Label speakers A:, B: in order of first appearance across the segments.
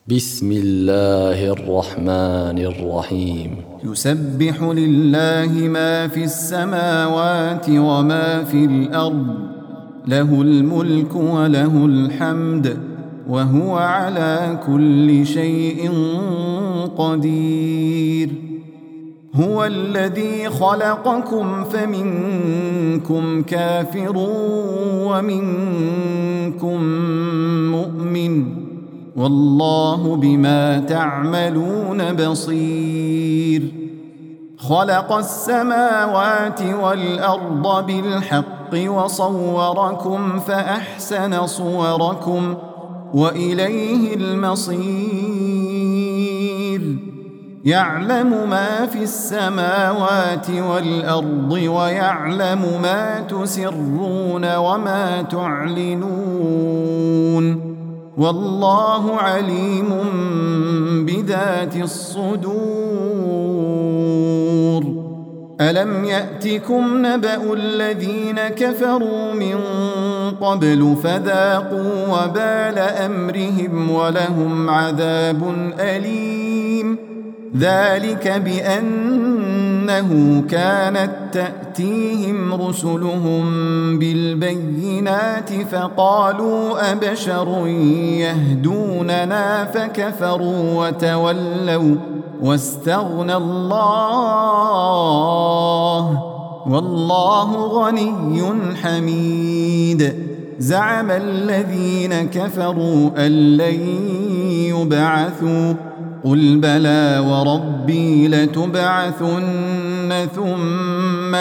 A: بسم الله الرحمن الرحيم.
B: يسبح لله ما في السماوات وما في الأرض، له الملك وله الحمد، وهو على كل شيء قدير. هو الذي خلقكم فمنكم كافر ومنكم مؤمن، والله بما تعملون بصير. خلق السماوات والأرض بالحق وصوركم فأحسن صوركم وإليه المصير. يعلم ما في السماوات والأرض ويعلم ما تسرون وما تعلنون، والله عليم بذات الصدور. ألم يأتكم نبأ الذين كفروا من قبل فذاقوا وبال أمرهم ولهم عذاب أليم. ذلك بأنه كانت تأتيهم رسلهم بالبينات فقالوا أبشر يهدوننا فكفروا وتولوا واستغنى الله، والله غني حميد. زعم الذين كفروا أن لن يبعثوا، قل بلى وربي لتبعثن ثم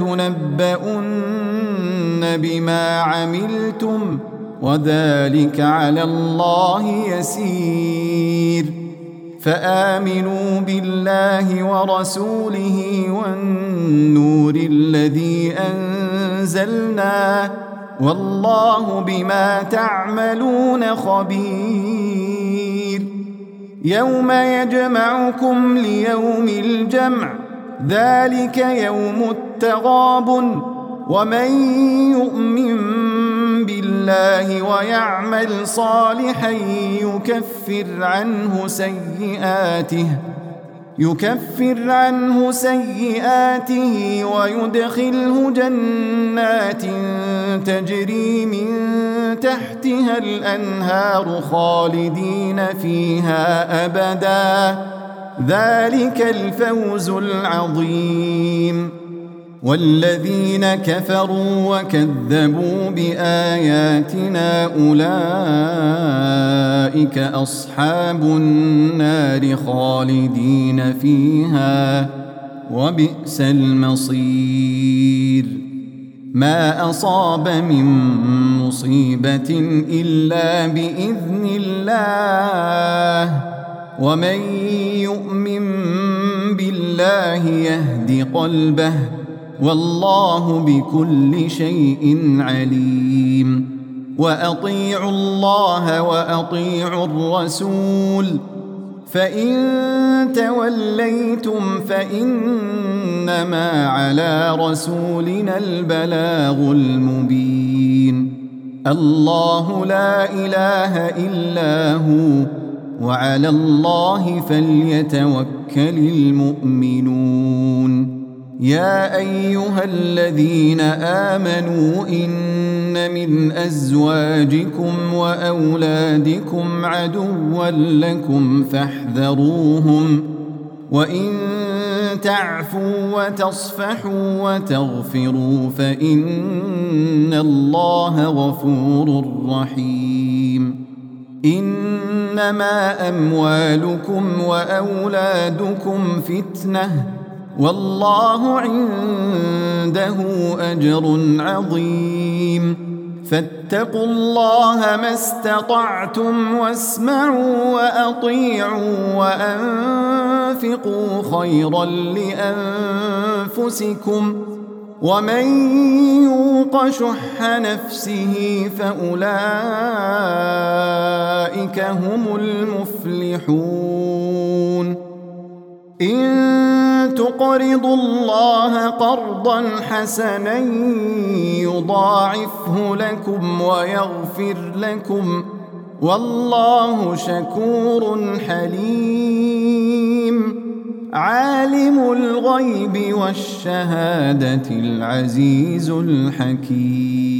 B: لتنبؤن بما عملتم وذلك على الله يسير. فآمنوا بالله ورسوله والنور الذي أنزلنا، والله بما تعملون خبير. يوم يجمعكم ليوم الجمع، ذلك يوم التغابن. ومن يؤمن بالله ويعمل صالحا يكفر عنه سيئاته ويدخله جنات تجري من تحتها الأنهار خالدين فيها أبدا، ذلك الفوز العظيم. والذين كفروا وكذبوا بآياتنا أولئك أصحاب النار خالدين فيها، وبئس المصير. ما أصاب من مصيبة إلا بإذن الله، ومن يؤمن بالله يهد قلبه، والله بكل شيء عليم. وأطيعوا الله وأطيعوا الرسول، فإن توليتم فإنما على رسولنا البلاغ المبين. الله لا إله إلا هو، وعلى الله فليتوكل المؤمنون. يا أيها الذين آمنوا إن من أزواجكم وأولادكم عدوا لكم فاحذروهم، وإن تعفوا وتصفحوا وتغفروا فإن الله غفور رحيم. إنما أموالكم وأولادكم فتنة، والله عنده أجر عظيم. فاتقوا الله ما استطعتم واسمعوا وأطيعوا وأنفقوا خيرا لأنفسكم، ومن يوق شح نفسه فأولئك هم المفلحون. إن تقرضوا الله قرضا حسنا يضاعفه لكم ويغفر لكم والله شكور حليم عالم الغيب والشهادة العزيز الحكيم.